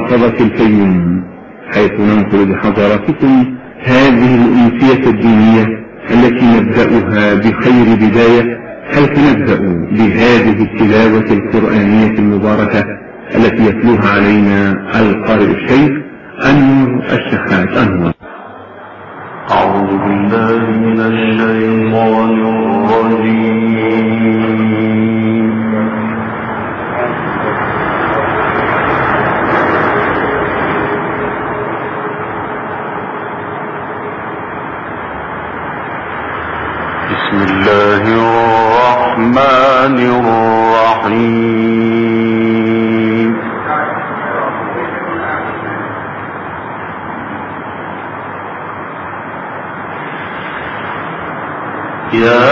محافظة الفيوم، حيث ننقل بحضراتكم هذه الأمسية الدينية التي نبدأها بخير بداية، حيث نبدأ بهذه التلاوة القرآنية المباركة التي يتلوها علينا القارئ الشيخ أنور الشحات أنور. أعوذ بالله من الشيطان الرجيم. بسم الله الرحمن الرحيم. يا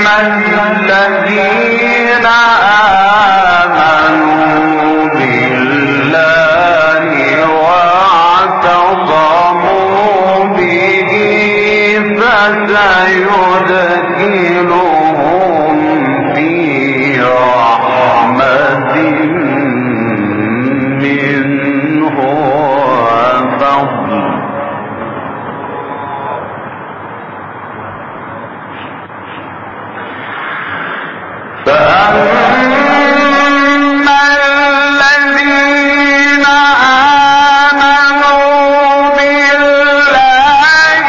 الذين آمنوا بالله واعتصموا به فسيدخلهم في رحمة منه وفضل فأما الذين آمنوا بالله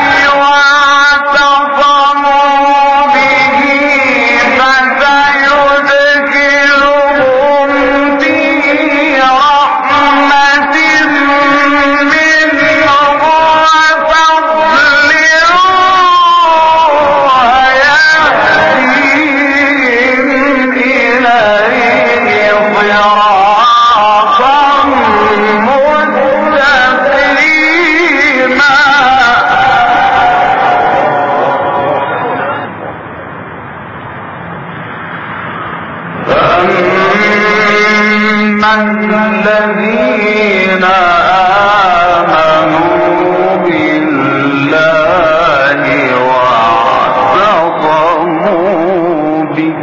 واعتصموا به فسيدخلهم في رحمة منه وفضل ويهديهم إليه صراطا مستقيما. فأما الذين آمنوا بالله واعتصموا به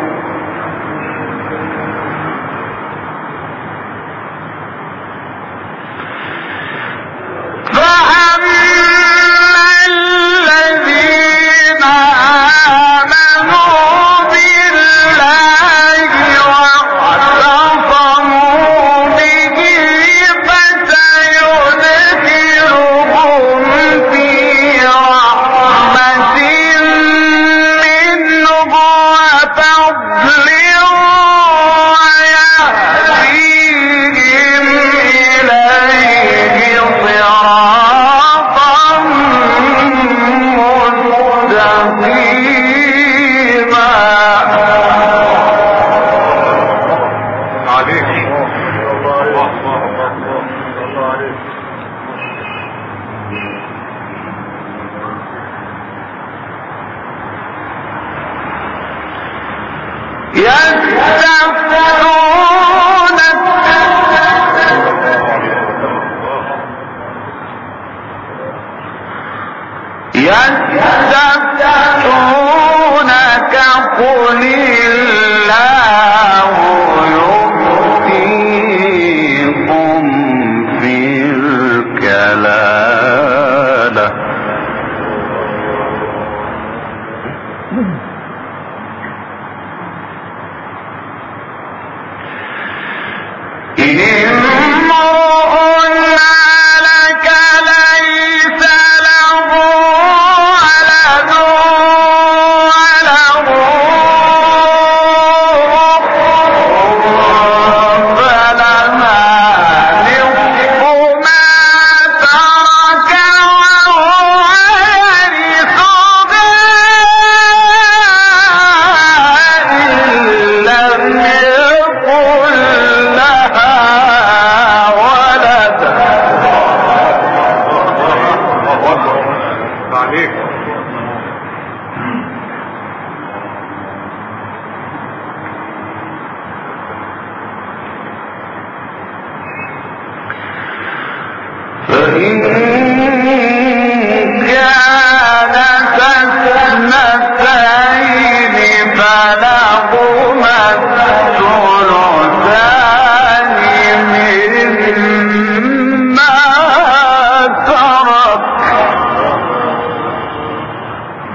يستفتونك قل الله يفتيكم في الكلالة إن امرؤ هلك ليس له ولد وله أخت فلها نصف ما ترك وهو يرثها إن لم يكن لها ولد. فإن كانت اثنتين فلهما الثلثان مما ترك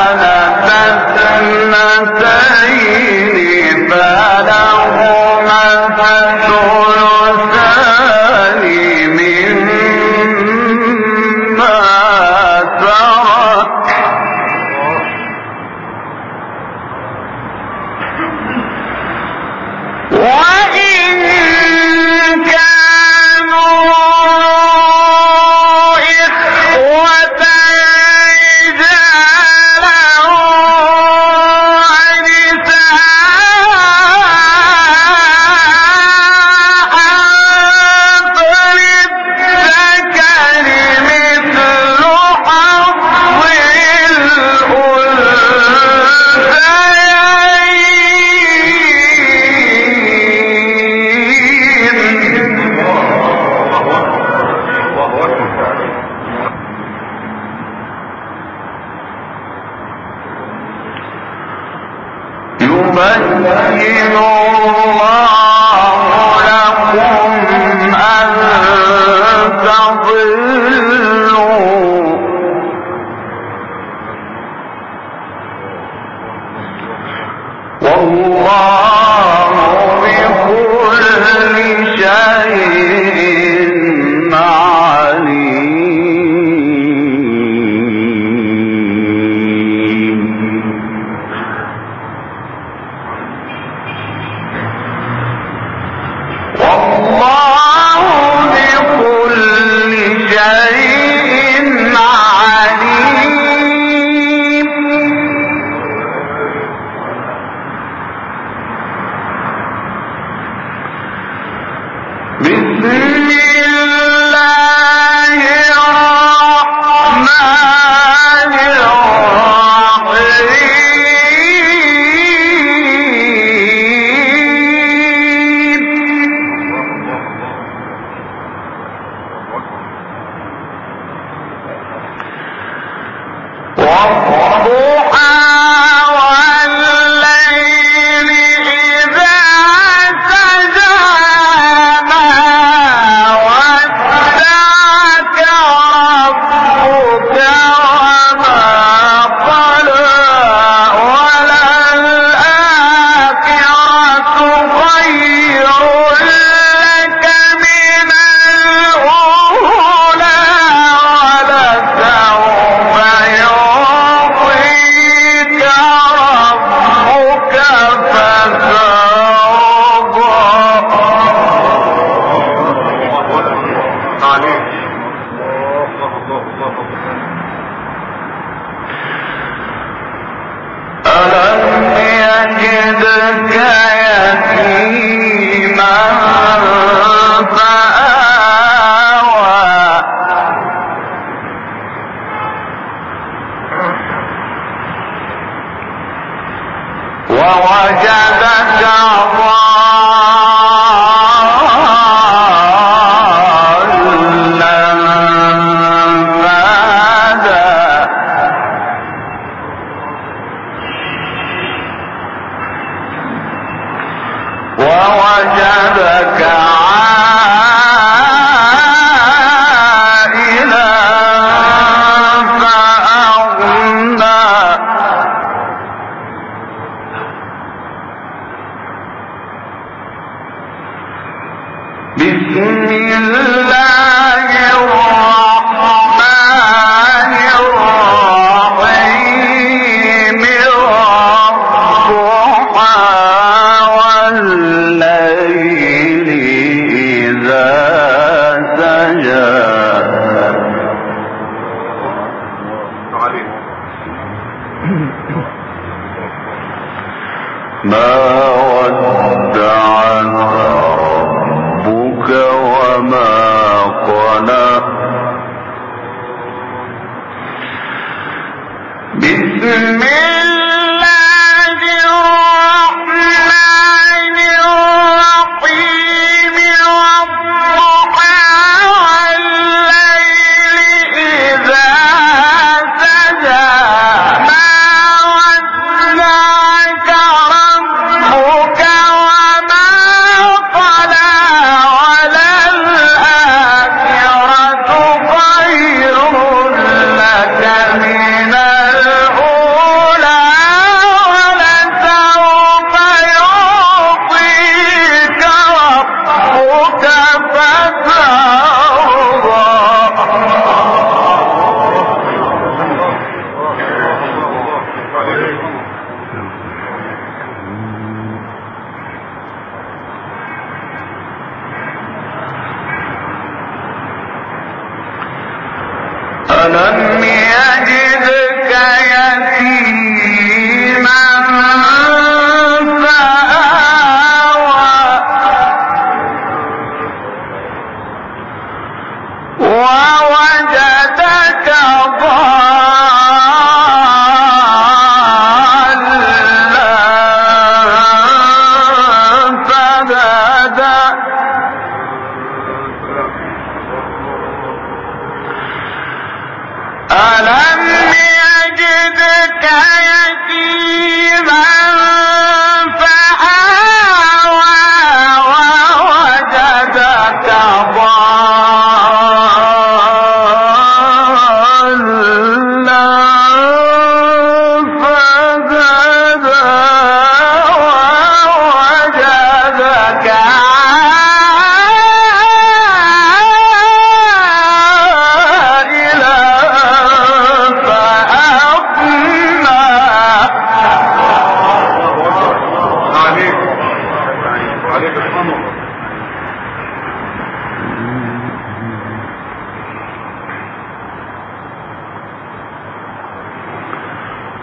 من الأولى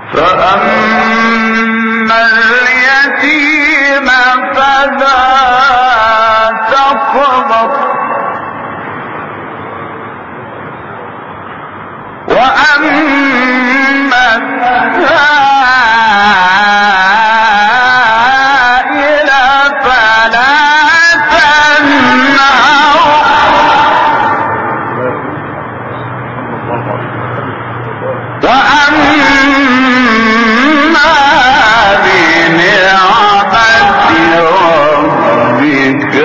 فأما اليتيم فلا تقهر وأما السائل فلا تنهر وأما بنعمة ربك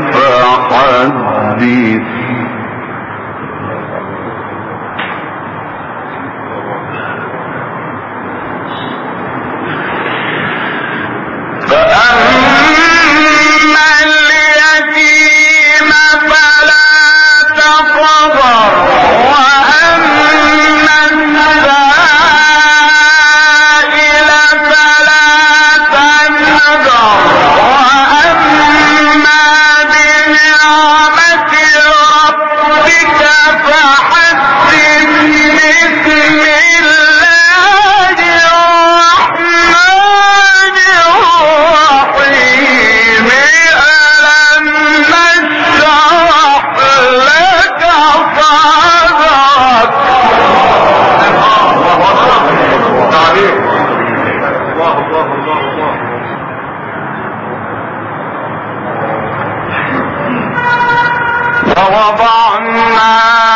فحدث فأما اليتيم فلا تقهر وأما السائل فلا تنهر وأما بنعمة ربك فحدث بسم الله الرحمن الرحيم ألم نشرح لك صدرك ووضعنا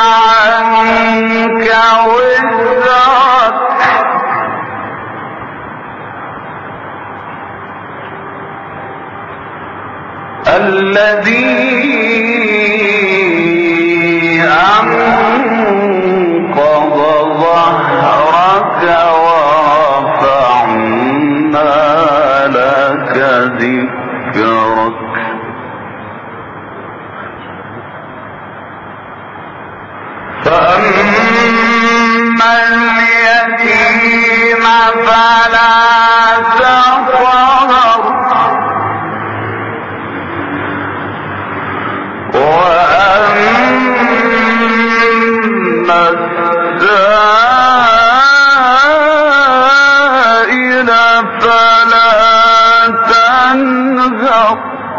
عنك وزرك الذي أنقض ظهرك ورفعنا لك ذكرك فأما اليتيم فلا تقهر وأما السائل فلا تنهر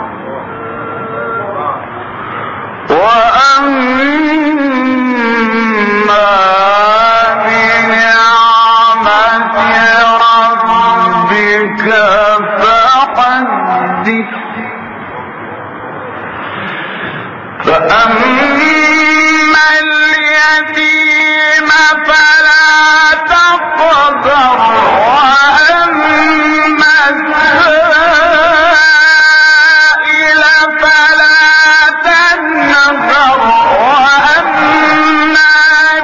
وأما بنعمة ربك فحدث فأما اليتيم فلا تقهر وأما السائل فلا تنهر وأما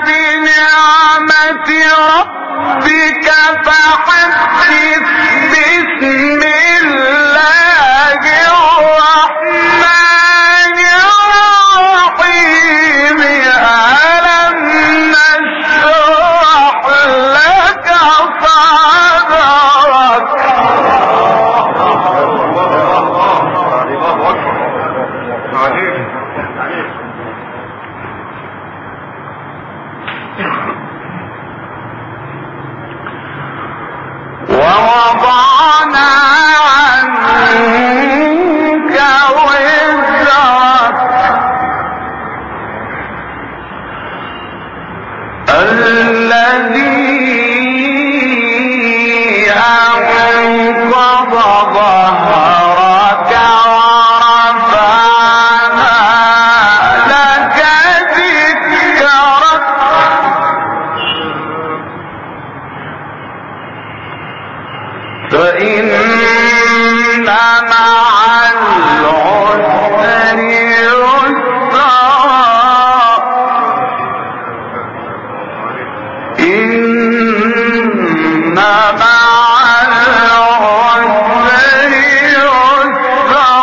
بنعمة ربك فحدث بسم الله الرحمن الرحيم ألم نشرح لك صدرك ووضعنا عنك وزرك الذي أنقض ظهرك ورفعنا لك ذكرك فإن مع العسر يسرا إن مع العسر يسرا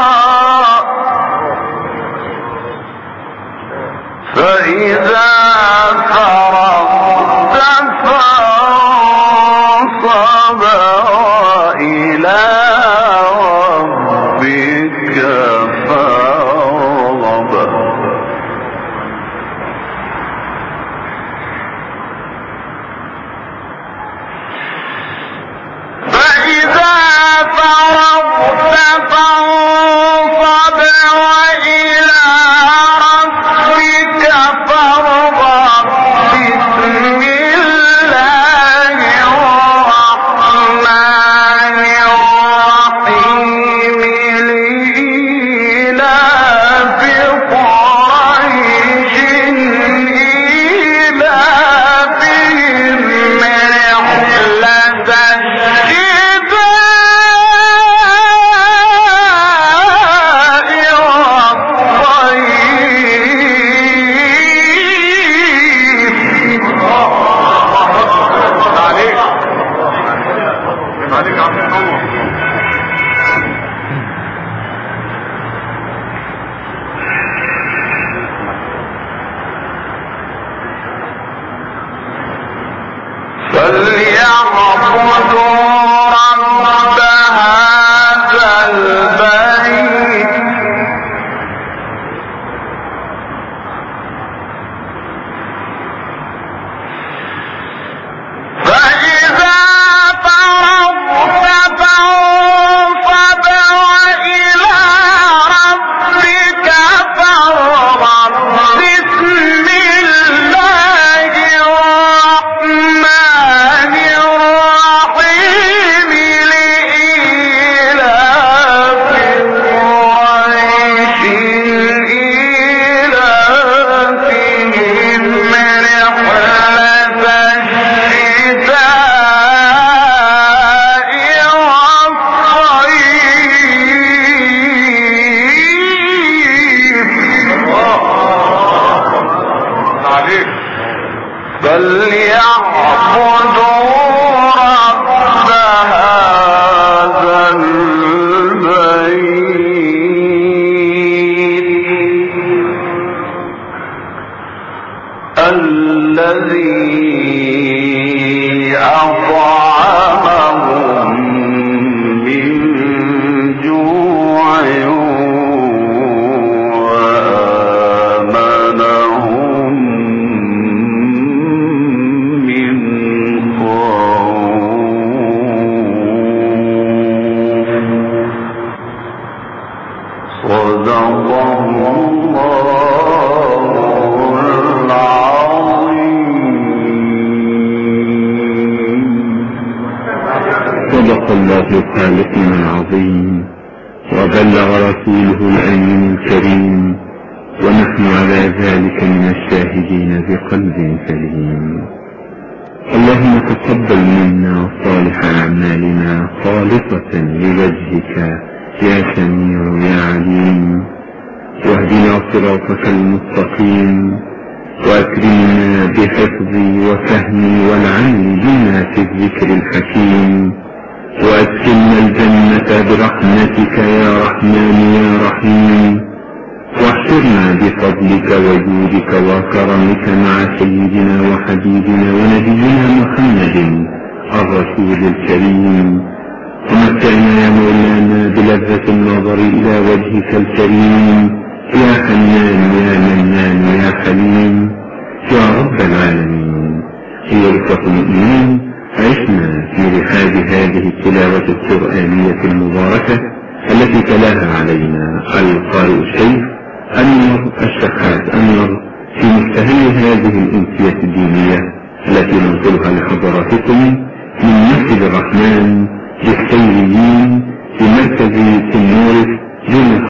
فإذا فرغت فانصب وإلى ربك فارغب الله خالقنا العظيم، وبلغ رسوله الأمين الكريم، ونحن على ذلك من الشاهدين بقلب سليم. اللهم تقبل منا صالح أعمالنا خالصة لوجهك يا سميع يا عليم، واهدنا صراطك المستقيم، وأكرمنا بحفظ وفهم والعمل بما في الذكر الحكيم، وأدخلنا الجنة برحمتك يا رحمن يا رحيم، واحشرنا بفضلك وجودك وكرمك مع سيدنا وحبيبنا ونبينا محمد الرسول الكريم، ومتعنا يا مولانا بلذة النظر إلى وجهك الكريم يا حنان يا منان يا حليم يا رب العالمين. أيها الإخوة المؤمنين، عشنا في رحاب هذه التلاوة القرآنية المباركة التي تلاها علينا القارئ الشيخ أنور الشحات أنور في مستهل هذه الأمسية الدينية التي ننقلها لحضراتكم من مسجد الرحمن